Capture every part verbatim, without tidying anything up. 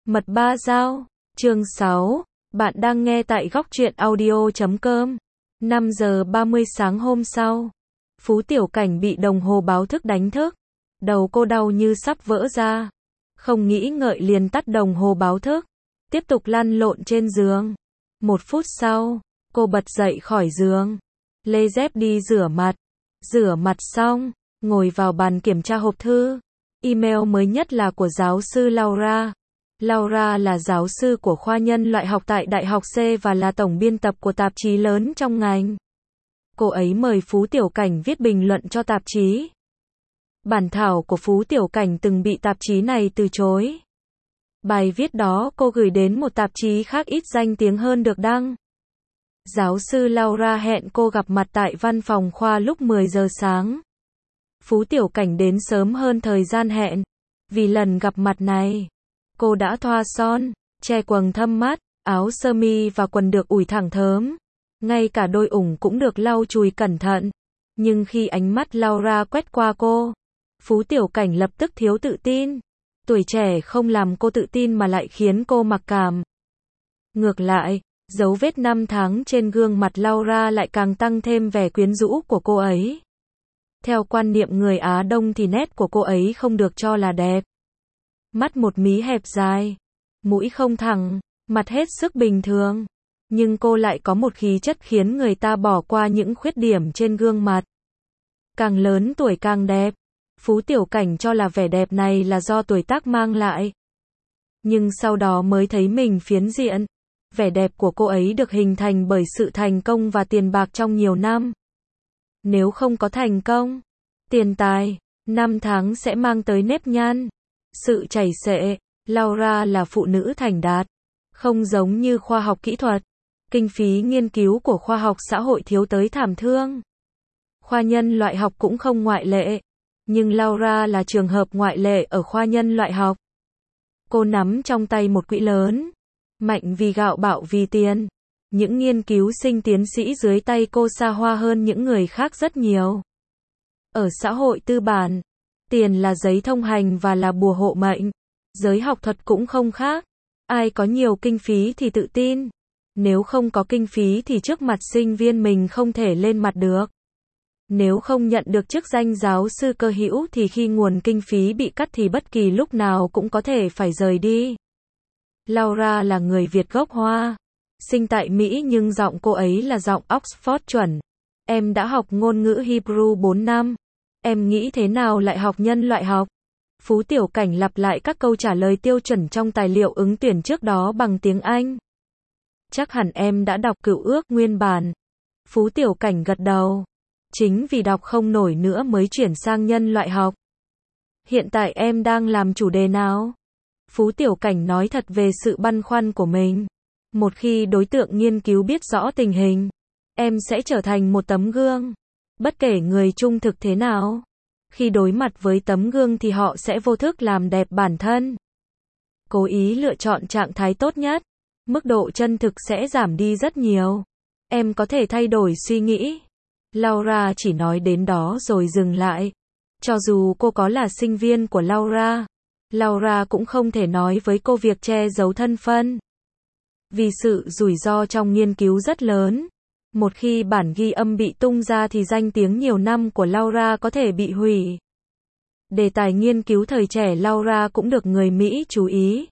Mật ba dao, chương sáu, bạn đang nghe tại góc truyện audio chấm com. năm giờ ba mươi sáng hôm sau, Phú Tiểu Cảnh bị đồng hồ báo thức đánh thức. Đầu cô đau như sắp vỡ ra. Không nghĩ ngợi liền tắt đồng hồ báo thức, tiếp tục lăn lộn trên giường. Một phút sau, cô bật dậy khỏi giường, lê dép đi rửa mặt. Rửa mặt xong, ngồi vào bàn kiểm tra hộp thư. Email mới nhất là của giáo sư Laura. Laura là giáo sư của khoa nhân loại học tại Đại học C và là tổng biên tập của tạp chí lớn trong ngành. Cô ấy mời Phú Tiểu Cảnh viết bình luận cho tạp chí. Bản thảo của Phú Tiểu Cảnh từng bị tạp chí này từ chối. Bài viết đó cô gửi đến một tạp chí khác ít danh tiếng hơn được đăng. Giáo sư Laura hẹn cô gặp mặt tại văn phòng khoa lúc mười giờ sáng. Phú Tiểu Cảnh đến sớm hơn thời gian hẹn. Vì lần gặp mặt này, cô đã thoa son, che quầng thâm mắt, áo sơ mi và quần được ủi thẳng thớm. Ngay cả đôi ủng cũng được lau chùi cẩn thận. Nhưng khi ánh mắt Laura quét qua cô, Phú Tiểu Cảnh lập tức thiếu tự tin. Tuổi trẻ không làm cô tự tin mà lại khiến cô mặc cảm. Ngược lại, dấu vết năm tháng trên gương mặt Laura lại càng tăng thêm vẻ quyến rũ của cô ấy. Theo quan niệm người Á Đông thì nét của cô ấy không được cho là đẹp. Mắt một mí hẹp dài, mũi không thẳng, mặt hết sức bình thường. Nhưng cô lại có một khí chất khiến người ta bỏ qua những khuyết điểm trên gương mặt. Càng lớn tuổi càng đẹp. Phú Tiểu Cảnh cho là vẻ đẹp này là do tuổi tác mang lại. Nhưng sau đó mới thấy mình phiến diện. Vẻ đẹp của cô ấy được hình thành bởi sự thành công và tiền bạc trong nhiều năm. Nếu không có thành công, tiền tài, năm tháng sẽ mang tới nếp nhăn, sự chảy xệ. Laura là phụ nữ thành đạt. Không giống như khoa học kỹ thuật, kinh phí nghiên cứu của khoa học xã hội thiếu tới thảm thương. Khoa nhân loại học cũng không ngoại lệ. Nhưng Laura là trường hợp ngoại lệ ở khoa nhân loại học. Cô nắm trong tay một quỹ lớn. Mạnh vì gạo bạo vì tiền. Những nghiên cứu sinh tiến sĩ dưới tay cô xa hoa hơn những người khác rất nhiều. Ở xã hội tư bản, tiền là giấy thông hành và là bùa hộ mệnh. Giới học thuật cũng không khác. Ai có nhiều kinh phí thì tự tin. Nếu không có kinh phí thì trước mặt sinh viên mình không thể lên mặt được. Nếu không nhận được chức danh giáo sư cơ hữu thì khi nguồn kinh phí bị cắt thì bất kỳ lúc nào cũng có thể phải rời đi. Laura là người Việt gốc Hoa. Sinh tại Mỹ nhưng giọng cô ấy là giọng Oxford chuẩn. Em đã học ngôn ngữ Hebrew bốn năm. Em nghĩ thế nào lại học nhân loại học? Phú Tiểu Cảnh lặp lại các câu trả lời tiêu chuẩn trong tài liệu ứng tuyển trước đó bằng tiếng Anh. Chắc hẳn em đã đọc Cựu Ước nguyên bản. Phú Tiểu Cảnh gật đầu. Chính vì đọc không nổi nữa mới chuyển sang nhân loại học. Hiện tại em đang làm chủ đề nào? Phú Tiểu Cảnh nói thật về sự băn khoăn của mình. Một khi đối tượng nghiên cứu biết rõ tình hình, em sẽ trở thành một tấm gương. Bất kể người trung thực thế nào, khi đối mặt với tấm gương thì họ sẽ vô thức làm đẹp bản thân. Cố ý lựa chọn trạng thái tốt nhất, mức độ chân thực sẽ giảm đi rất nhiều. Em có thể thay đổi suy nghĩ. Laura chỉ nói đến đó rồi dừng lại. Cho dù cô có là sinh viên của Laura, Laura cũng không thể nói với cô việc che giấu thân phận. Vì sự rủi ro trong nghiên cứu rất lớn. Một khi bản ghi âm bị tung ra thì danh tiếng nhiều năm của Laura có thể bị hủy. Đề tài nghiên cứu thời trẻ Laura cũng được người Mỹ chú ý.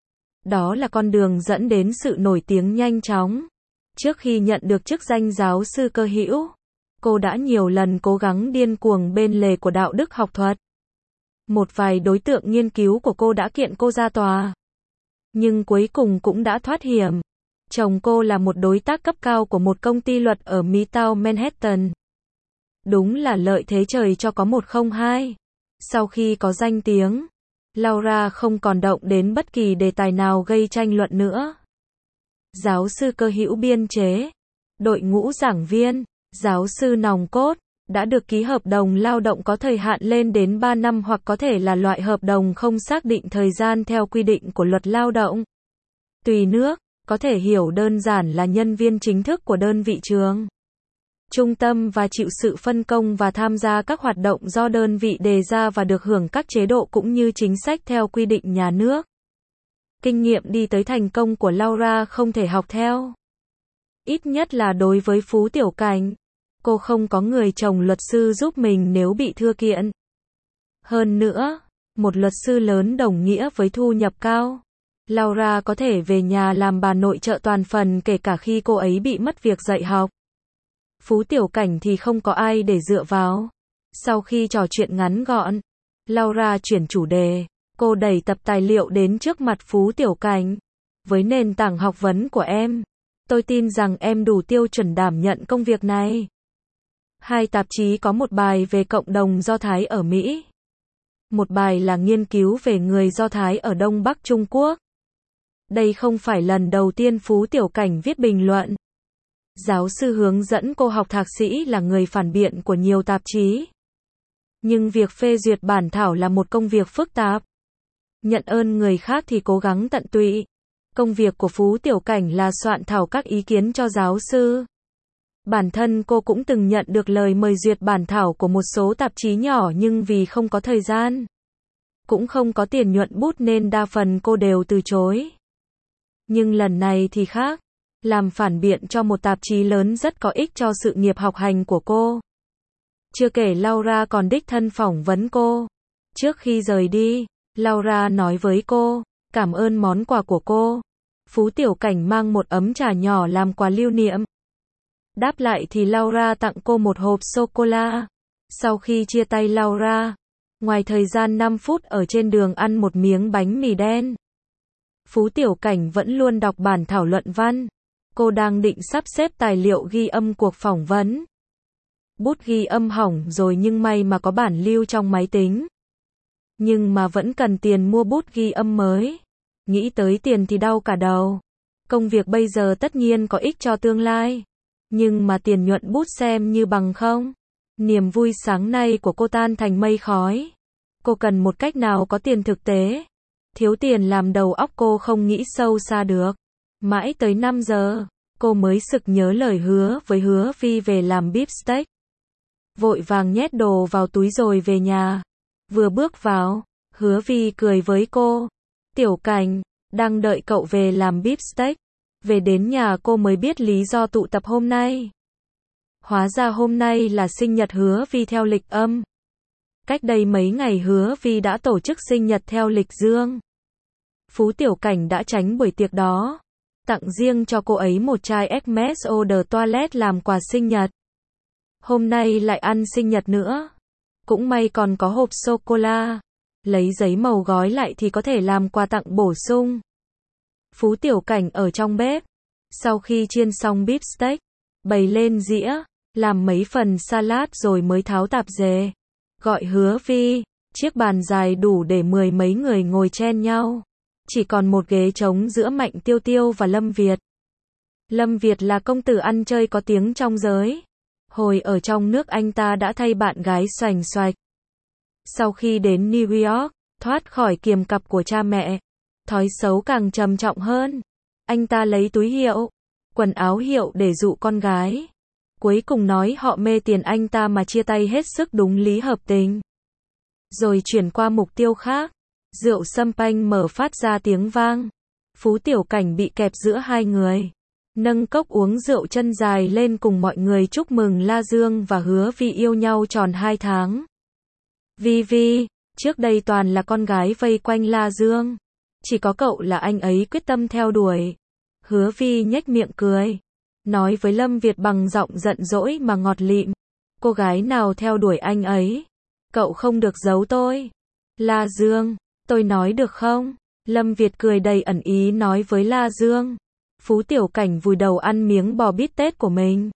Đó là con đường dẫn đến sự nổi tiếng nhanh chóng. Trước khi nhận được chức danh giáo sư cơ hữu, cô đã nhiều lần cố gắng điên cuồng bên lề của đạo đức học thuật. Một vài đối tượng nghiên cứu của cô đã kiện cô ra tòa. Nhưng cuối cùng cũng đã thoát hiểm. Chồng cô là một đối tác cấp cao của một công ty luật ở Midtown Manhattan. Đúng là lợi thế trời cho có một không hai. Sau khi có danh tiếng, Laura không còn động đến bất kỳ đề tài nào gây tranh luận nữa. Giáo sư cơ hữu biên chế, đội ngũ giảng viên, giáo sư nòng cốt, đã được ký hợp đồng lao động có thời hạn lên đến ba năm hoặc có thể là loại hợp đồng không xác định thời gian theo quy định của luật lao động. Tùy nước, có thể hiểu đơn giản là nhân viên chính thức của đơn vị trường, trung tâm và chịu sự phân công và tham gia các hoạt động do đơn vị đề ra và được hưởng các chế độ cũng như chính sách theo quy định nhà nước. Kinh nghiệm đi tới thành công của Laura không thể học theo. Ít nhất là đối với Phú Tiểu Cảnh. Cô không có người chồng luật sư giúp mình nếu bị thưa kiện. Hơn nữa, một luật sư lớn đồng nghĩa với thu nhập cao. Laura có thể về nhà làm bà nội trợ toàn phần kể cả khi cô ấy bị mất việc dạy học. Phú Tiểu Cảnh thì không có ai để dựa vào. Sau khi trò chuyện ngắn gọn, Laura chuyển chủ đề. Cô đẩy tập tài liệu đến trước mặt Phú Tiểu Cảnh. Với nền tảng học vấn của em, tôi tin rằng em đủ tiêu chuẩn đảm nhận công việc này. Hai tạp chí có một bài về cộng đồng Do Thái ở Mỹ. Một bài là nghiên cứu về người Do Thái ở Đông Bắc Trung Quốc. Đây không phải lần đầu tiên Phú Tiểu Cảnh viết bình luận. Giáo sư hướng dẫn cô học thạc sĩ là người phản biện của nhiều tạp chí. Nhưng việc phê duyệt bản thảo là một công việc phức tạp. Nhận ơn người khác thì cố gắng tận tụy. Công việc của Phú Tiểu Cảnh là soạn thảo các ý kiến cho giáo sư. Bản thân cô cũng từng nhận được lời mời duyệt bản thảo của một số tạp chí nhỏ nhưng vì không có thời gian, cũng không có tiền nhuận bút nên đa phần cô đều từ chối. Nhưng lần này thì khác. Làm phản biện cho một tạp chí lớn rất có ích cho sự nghiệp học hành của cô. Chưa kể Laura còn đích thân phỏng vấn cô. Trước khi rời đi, Laura nói với cô, cảm ơn món quà của cô. Phú Tiểu Cảnh mang một ấm trà nhỏ làm quà lưu niệm. Đáp lại thì Laura tặng cô một hộp sô-cô-la. Sau khi chia tay Laura, ngoài thời gian năm phút ở trên đường ăn một miếng bánh mì đen, Phú Tiểu Cảnh vẫn luôn đọc bản thảo luận văn. Cô đang định sắp xếp tài liệu ghi âm cuộc phỏng vấn. Bút ghi âm hỏng rồi nhưng may mà có bản lưu trong máy tính. Nhưng mà vẫn cần tiền mua bút ghi âm mới. Nghĩ tới tiền thì đau cả đầu. Công việc bây giờ tất nhiên có ích cho tương lai. Nhưng mà tiền nhuận bút xem như bằng không. Niềm vui sáng nay của cô tan thành mây khói. Cô cần một cách nào có tiền thực tế. Thiếu tiền làm đầu óc cô không nghĩ sâu xa được. Mãi tới năm giờ, cô mới sực nhớ lời hứa với Hứa Vi về làm beef steak. Vội vàng nhét đồ vào túi rồi về nhà. Vừa bước vào, Hứa Vi cười với cô. Tiểu Cảnh, đang đợi cậu về làm beef steak. Về đến nhà cô mới biết lý do tụ tập hôm nay. Hóa ra hôm nay là sinh nhật Hứa Vi theo lịch âm. Cách đây mấy ngày Hứa Vi đã tổ chức sinh nhật theo lịch dương. Phú Tiểu Cảnh đã tránh buổi tiệc đó. Tặng riêng cho cô ấy một chai Hermes Eau de Toilette làm quà sinh nhật. Hôm nay lại ăn sinh nhật nữa. Cũng may còn có hộp sô-cô-la. Lấy giấy màu gói lại thì có thể làm quà tặng bổ sung. Phú Tiểu Cảnh ở trong bếp. Sau khi chiên xong beef steak, bày lên dĩa, làm mấy phần salad rồi mới tháo tạp dề. Gọi Hứa Vi, chiếc bàn dài đủ để mười mấy người ngồi chen nhau. Chỉ còn một ghế trống giữa Mạnh Tiêu Tiêu và Lâm Việt. Lâm Việt là công tử ăn chơi có tiếng trong giới. Hồi ở trong nước anh ta đã thay bạn gái xoành xoạch. Sau khi đến New York, thoát khỏi kiềm cặp của cha mẹ, thói xấu càng trầm trọng hơn. Anh ta lấy túi hiệu, quần áo hiệu để dụ con gái. Cuối cùng nói họ mê tiền anh ta mà chia tay hết sức đúng lý hợp tình. Rồi chuyển qua mục tiêu khác. Rượu sâm panh mở phát ra tiếng vang. Phú Tiểu Cảnh bị kẹp giữa hai người. Nâng cốc uống rượu chân dài lên cùng mọi người chúc mừng La Dương và Hứa Vi yêu nhau tròn hai tháng. Vi Vi, trước đây toàn là con gái vây quanh La Dương. Chỉ có cậu là anh ấy quyết tâm theo đuổi. Hứa Vi nhếch miệng cười. Nói với Lâm Việt bằng giọng giận dỗi mà ngọt lịm. Cô gái nào theo đuổi anh ấy? Cậu không được giấu tôi. La Dương, tôi nói được không? Lâm Việt cười đầy ẩn ý nói với La Dương. Phú Tiểu Cảnh vùi đầu ăn miếng bò bít tết của mình.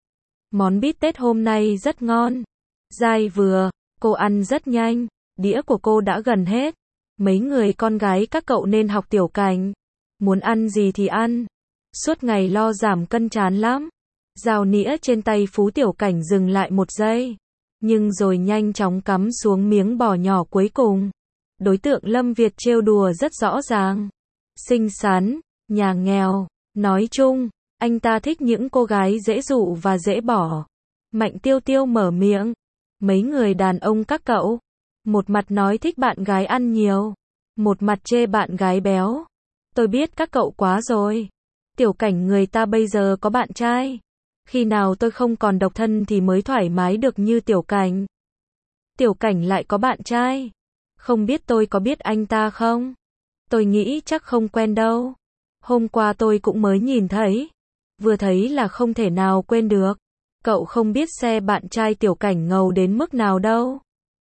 Món bít tết hôm nay rất ngon. Dai vừa, cô ăn rất nhanh. Đĩa của cô đã gần hết. Mấy người con gái các cậu nên học Tiểu Cảnh. Muốn ăn gì thì ăn. Suốt ngày lo giảm cân chán lắm. Dao nĩa trên tay Phú Tiểu Cảnh dừng lại một giây. Nhưng rồi nhanh chóng cắm xuống miếng bò nhỏ cuối cùng. Đối tượng Lâm Việt trêu đùa rất rõ ràng. Xinh xắn, nhà nghèo. Nói chung, anh ta thích những cô gái dễ dụ và dễ bỏ. Mạnh Tiêu Tiêu mở miệng. Mấy người đàn ông các cậu. Một mặt nói thích bạn gái ăn nhiều. Một mặt chê bạn gái béo. Tôi biết các cậu quá rồi. Tiểu Cảnh người ta bây giờ có bạn trai. Khi nào tôi không còn độc thân thì mới thoải mái được như Tiểu Cảnh. Tiểu Cảnh lại có bạn trai. Không biết tôi có biết anh ta không? Tôi nghĩ chắc không quen đâu. Hôm qua tôi cũng mới nhìn thấy. Vừa thấy là không thể nào quên được. Cậu không biết xe bạn trai Tiểu Cảnh ngầu đến mức nào đâu.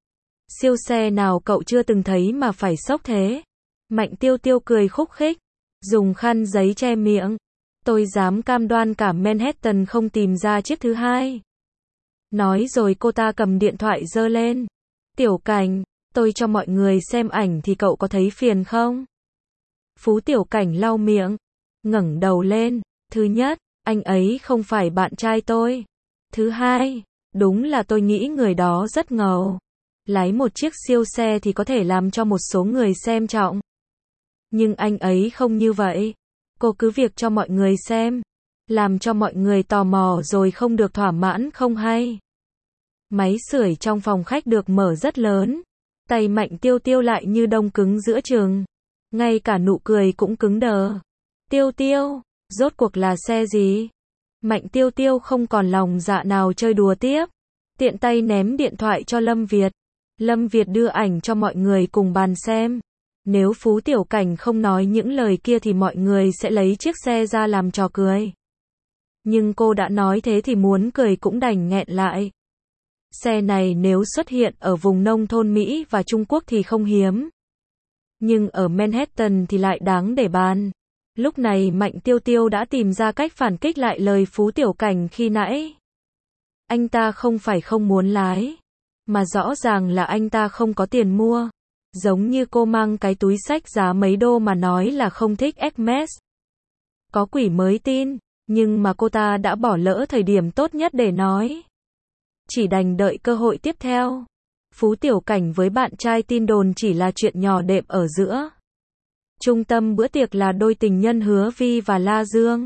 Siêu xe nào cậu chưa từng thấy mà phải sốc thế? Mạnh Tiêu Tiêu cười khúc khích, dùng khăn giấy che miệng. Tôi dám cam đoan cả Manhattan không tìm ra chiếc thứ hai. Nói rồi cô ta cầm điện thoại giơ lên. Tiểu Cảnh, tôi cho mọi người xem ảnh thì cậu có thấy phiền không? Phú Tiểu Cảnh lau miệng, ngẩng đầu lên. Thứ nhất, anh ấy không phải bạn trai tôi. Thứ hai, đúng là tôi nghĩ người đó rất ngầu. Lái một chiếc siêu xe thì có thể làm cho một số người xem trọng. Nhưng anh ấy không như vậy. Cô cứ việc cho mọi người xem. Làm cho mọi người tò mò rồi không được thỏa mãn không hay. Máy sưởi trong phòng khách được mở rất lớn. Tay Mạnh Tiêu Tiêu lại như đông cứng giữa chừng. Ngay cả nụ cười cũng cứng đờ. Tiêu Tiêu, rốt cuộc là xe gì? Mạnh Tiêu Tiêu không còn lòng dạ nào chơi đùa tiếp. Tiện tay ném điện thoại cho Lâm Việt. Lâm Việt đưa ảnh cho mọi người cùng bàn xem. Nếu Phú Tiểu Cảnh không nói những lời kia thì mọi người sẽ lấy chiếc xe ra làm trò cười. Nhưng cô đã nói thế thì muốn cười cũng đành nghẹn lại. Xe này nếu xuất hiện ở vùng nông thôn Mỹ và Trung Quốc thì không hiếm. Nhưng ở Manhattan thì lại đáng để bàn. Lúc này Mạnh Tiêu Tiêu đã tìm ra cách phản kích lại lời Phú Tiểu Cảnh khi nãy. Anh ta không phải không muốn lái, mà rõ ràng là anh ta không có tiền mua. Giống như cô mang cái túi xách giá mấy đô mà nói là không thích Hermes. Có quỷ mới tin, nhưng mà cô ta đã bỏ lỡ thời điểm tốt nhất để nói. Chỉ đành đợi cơ hội tiếp theo. Phú Tiểu Cảnh với bạn trai tin đồn chỉ là chuyện nhỏ đệm ở giữa. Trung tâm bữa tiệc là đôi tình nhân Hứa Vi và La Dương.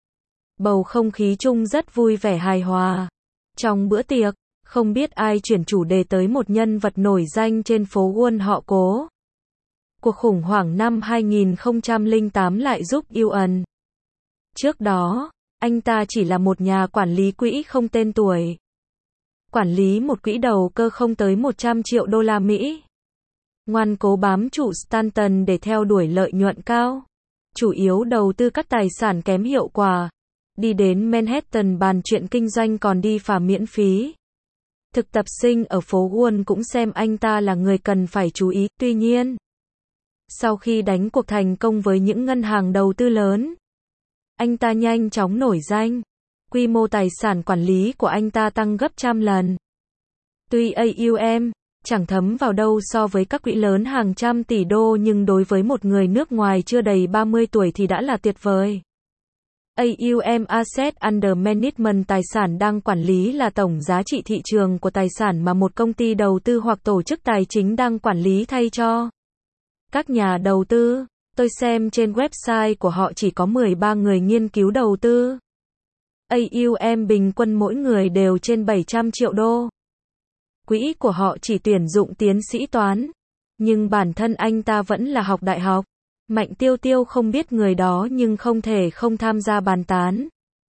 Bầu không khí chung rất vui vẻ hài hòa. Trong bữa tiệc, không biết ai chuyển chủ đề tới một nhân vật nổi danh trên phố Wall họ Cố. Cuộc khủng hoảng năm hai nghìn không trăm lẻ tám lại giúp yêu ẩn. Trước đó, anh ta chỉ là một nhà quản lý quỹ không tên tuổi. Quản lý một quỹ đầu cơ không tới một trăm triệu đô la Mỹ. Ngoan cố bám trụ Stanton để theo đuổi lợi nhuận cao. Chủ yếu đầu tư các tài sản kém hiệu quả. Đi đến Manhattan bàn chuyện kinh doanh còn đi phà miễn phí. Thực tập sinh ở phố Wall cũng xem anh ta là người cần phải chú ý. Tuy nhiên, sau khi đánh cuộc thành công với những ngân hàng đầu tư lớn, anh ta nhanh chóng nổi danh. Quy mô tài sản quản lý của anh ta tăng gấp trăm lần. Tuy a u em chẳng thấm vào đâu so với các quỹ lớn hàng trăm tỷ đô nhưng đối với một người nước ngoài chưa đầy ba mươi tuổi thì đã là tuyệt vời. a u em Asset Under Management tài sản đang quản lý là tổng giá trị thị trường của tài sản mà một công ty đầu tư hoặc tổ chức tài chính đang quản lý thay cho các nhà đầu tư. Tôi xem trên website của họ chỉ có mười ba người nghiên cứu đầu tư. a u em bình quân mỗi người đều trên bảy trăm triệu đô. Quỹ của họ chỉ tuyển dụng tiến sĩ toán. Nhưng bản thân anh ta vẫn là học đại học. Mạnh Tiêu Tiêu không biết người đó nhưng không thể không tham gia bàn tán.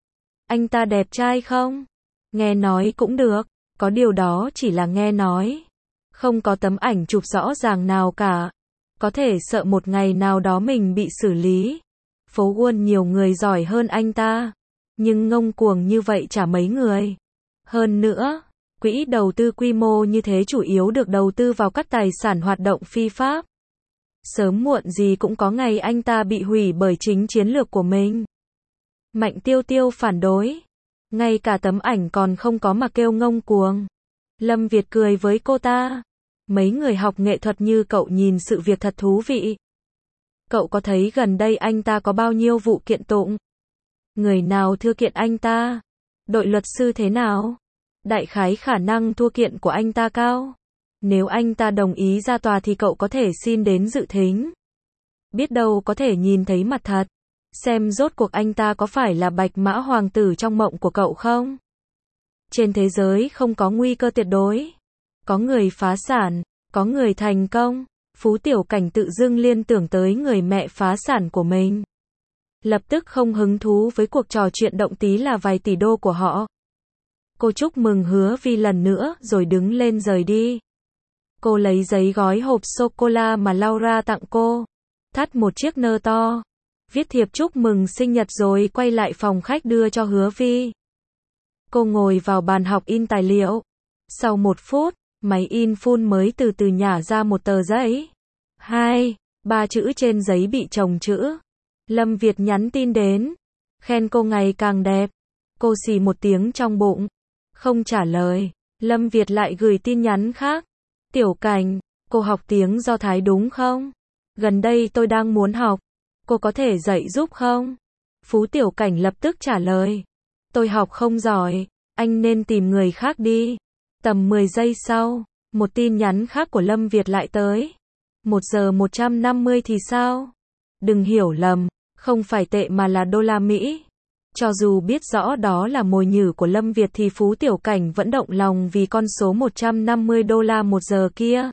Anh ta đẹp trai không? Nghe nói cũng được. Có điều đó chỉ là nghe nói. Không có tấm ảnh chụp rõ ràng nào cả. Có thể sợ một ngày nào đó mình bị xử lý. Phố Wall nhiều người giỏi hơn anh ta. Nhưng ngông cuồng như vậy chả mấy người. Hơn nữa, quỹ đầu tư quy mô như thế chủ yếu được đầu tư vào các tài sản hoạt động phi pháp. Sớm muộn gì cũng có ngày anh ta bị hủy bởi chính chiến lược của mình. Mạnh Tiêu Tiêu phản đối. Ngay cả tấm ảnh còn không có mà kêu ngông cuồng. Lâm Việt cười với cô ta. Mấy người học nghệ thuật như cậu nhìn sự việc thật thú vị. Cậu có thấy gần đây anh ta có bao nhiêu vụ kiện tụng? Người nào thưa kiện anh ta? Đội luật sư thế nào? Đại khái khả năng thua kiện của anh ta cao. Nếu anh ta đồng ý ra tòa thì cậu có thể xin đến dự thính. Biết đâu có thể nhìn thấy mặt thật. Xem rốt cuộc anh ta có phải là bạch mã hoàng tử trong mộng của cậu không? Trên thế giới không có nguy cơ tuyệt đối. Có người phá sản, có người thành công, Phú Tiểu Cảnh tự dưng liên tưởng tới người mẹ phá sản của mình. Lập tức không hứng thú với cuộc trò chuyện động tí là vài tỷ đô của họ. Cô chúc mừng Hứa Vi lần nữa rồi đứng lên rời đi. Cô lấy giấy gói hộp sô-cô-la mà Laura tặng cô, thắt một chiếc nơ to, viết thiệp chúc mừng sinh nhật rồi quay lại phòng khách đưa cho Hứa Vi. Cô ngồi vào bàn học in tài liệu. Sau một phút, máy in phun mới từ từ nhả ra một tờ giấy. Hai, ba chữ trên giấy bị chồng chữ. Lâm Việt nhắn tin đến, khen cô ngày càng đẹp. Cô xì một tiếng trong bụng, không trả lời. Lâm Việt lại gửi tin nhắn khác. Tiểu Cảnh, cô học tiếng Do Thái đúng không? Gần đây tôi đang muốn học. Cô có thể dạy giúp không? Phú Tiểu Cảnh lập tức trả lời. Tôi học không giỏi, anh nên tìm người khác đi. Tầm mười giây sau, một tin nhắn khác của Lâm Việt lại tới. Một giờ một trăm năm mươi thì sao? Đừng hiểu lầm, không phải tệ mà là đô la Mỹ. Cho dù biết rõ đó là mồi nhử của Lâm Việt thì Phú Tiểu Cảnh vẫn động lòng vì con số một trăm năm mươi đô la một giờ kia.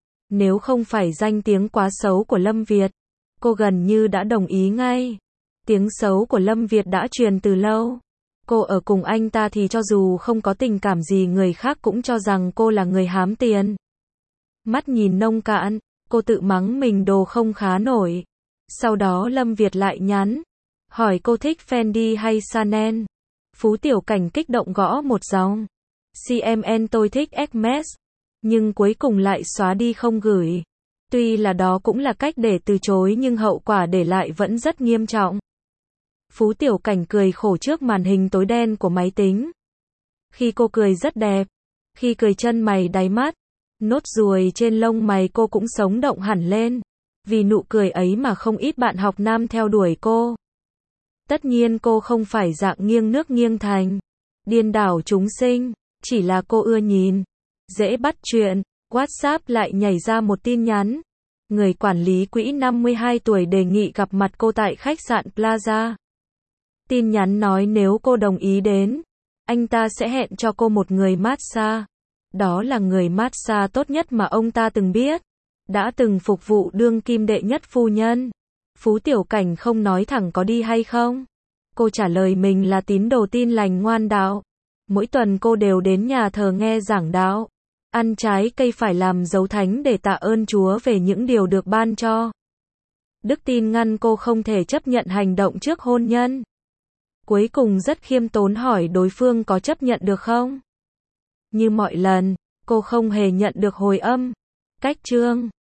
Nếu không phải danh tiếng quá xấu của Lâm Việt, cô gần như đã đồng ý ngay. Tiếng xấu của Lâm Việt đã truyền từ lâu. Cô ở cùng anh ta thì cho dù không có tình cảm gì người khác cũng cho rằng cô là người hám tiền. Mắt nhìn nông cạn, cô tự mắng mình đồ không khá nổi. Sau đó Lâm Việt lại nhắn, hỏi cô thích Fendi hay Chanel. Phú Tiểu Cảnh kích động gõ một dòng. xê em en tôi thích Hermes. Nhưng cuối cùng lại xóa đi không gửi. Tuy là đó cũng là cách để từ chối nhưng hậu quả để lại vẫn rất nghiêm trọng. Phú Tiểu Cảnh cười khổ trước màn hình tối đen của máy tính. Khi cô cười rất đẹp. Khi cười chân mày đáy mắt, nốt ruồi trên lông mày cô cũng sống động hẳn lên. Vì nụ cười ấy mà không ít bạn học nam theo đuổi cô. Tất nhiên cô không phải dạng nghiêng nước nghiêng thành, điên đảo chúng sinh, chỉ là cô ưa nhìn, dễ bắt chuyện. WhatsApp lại nhảy ra một tin nhắn. Người quản lý quỹ năm mươi hai tuổi đề nghị gặp mặt cô tại khách sạn Plaza. Tin nhắn nói nếu cô đồng ý đến, anh ta sẽ hẹn cho cô một người massage. Đó là người massage tốt nhất mà ông ta từng biết. Đã từng phục vụ đương kim đệ nhất phu nhân. Phú Tiểu Cảnh không nói thẳng có đi hay không. Cô trả lời mình là tín đồ tin lành ngoan đạo. Mỗi tuần cô đều đến nhà thờ nghe giảng đạo. Ăn trái cây phải làm dấu thánh để tạ ơn Chúa về những điều được ban cho. Đức tin ngăn cô không thể chấp nhận hành động trước hôn nhân. Cuối cùng rất khiêm tốn hỏi đối phương có chấp nhận được không? Như mọi lần, cô không hề nhận được hồi âm. Cách chương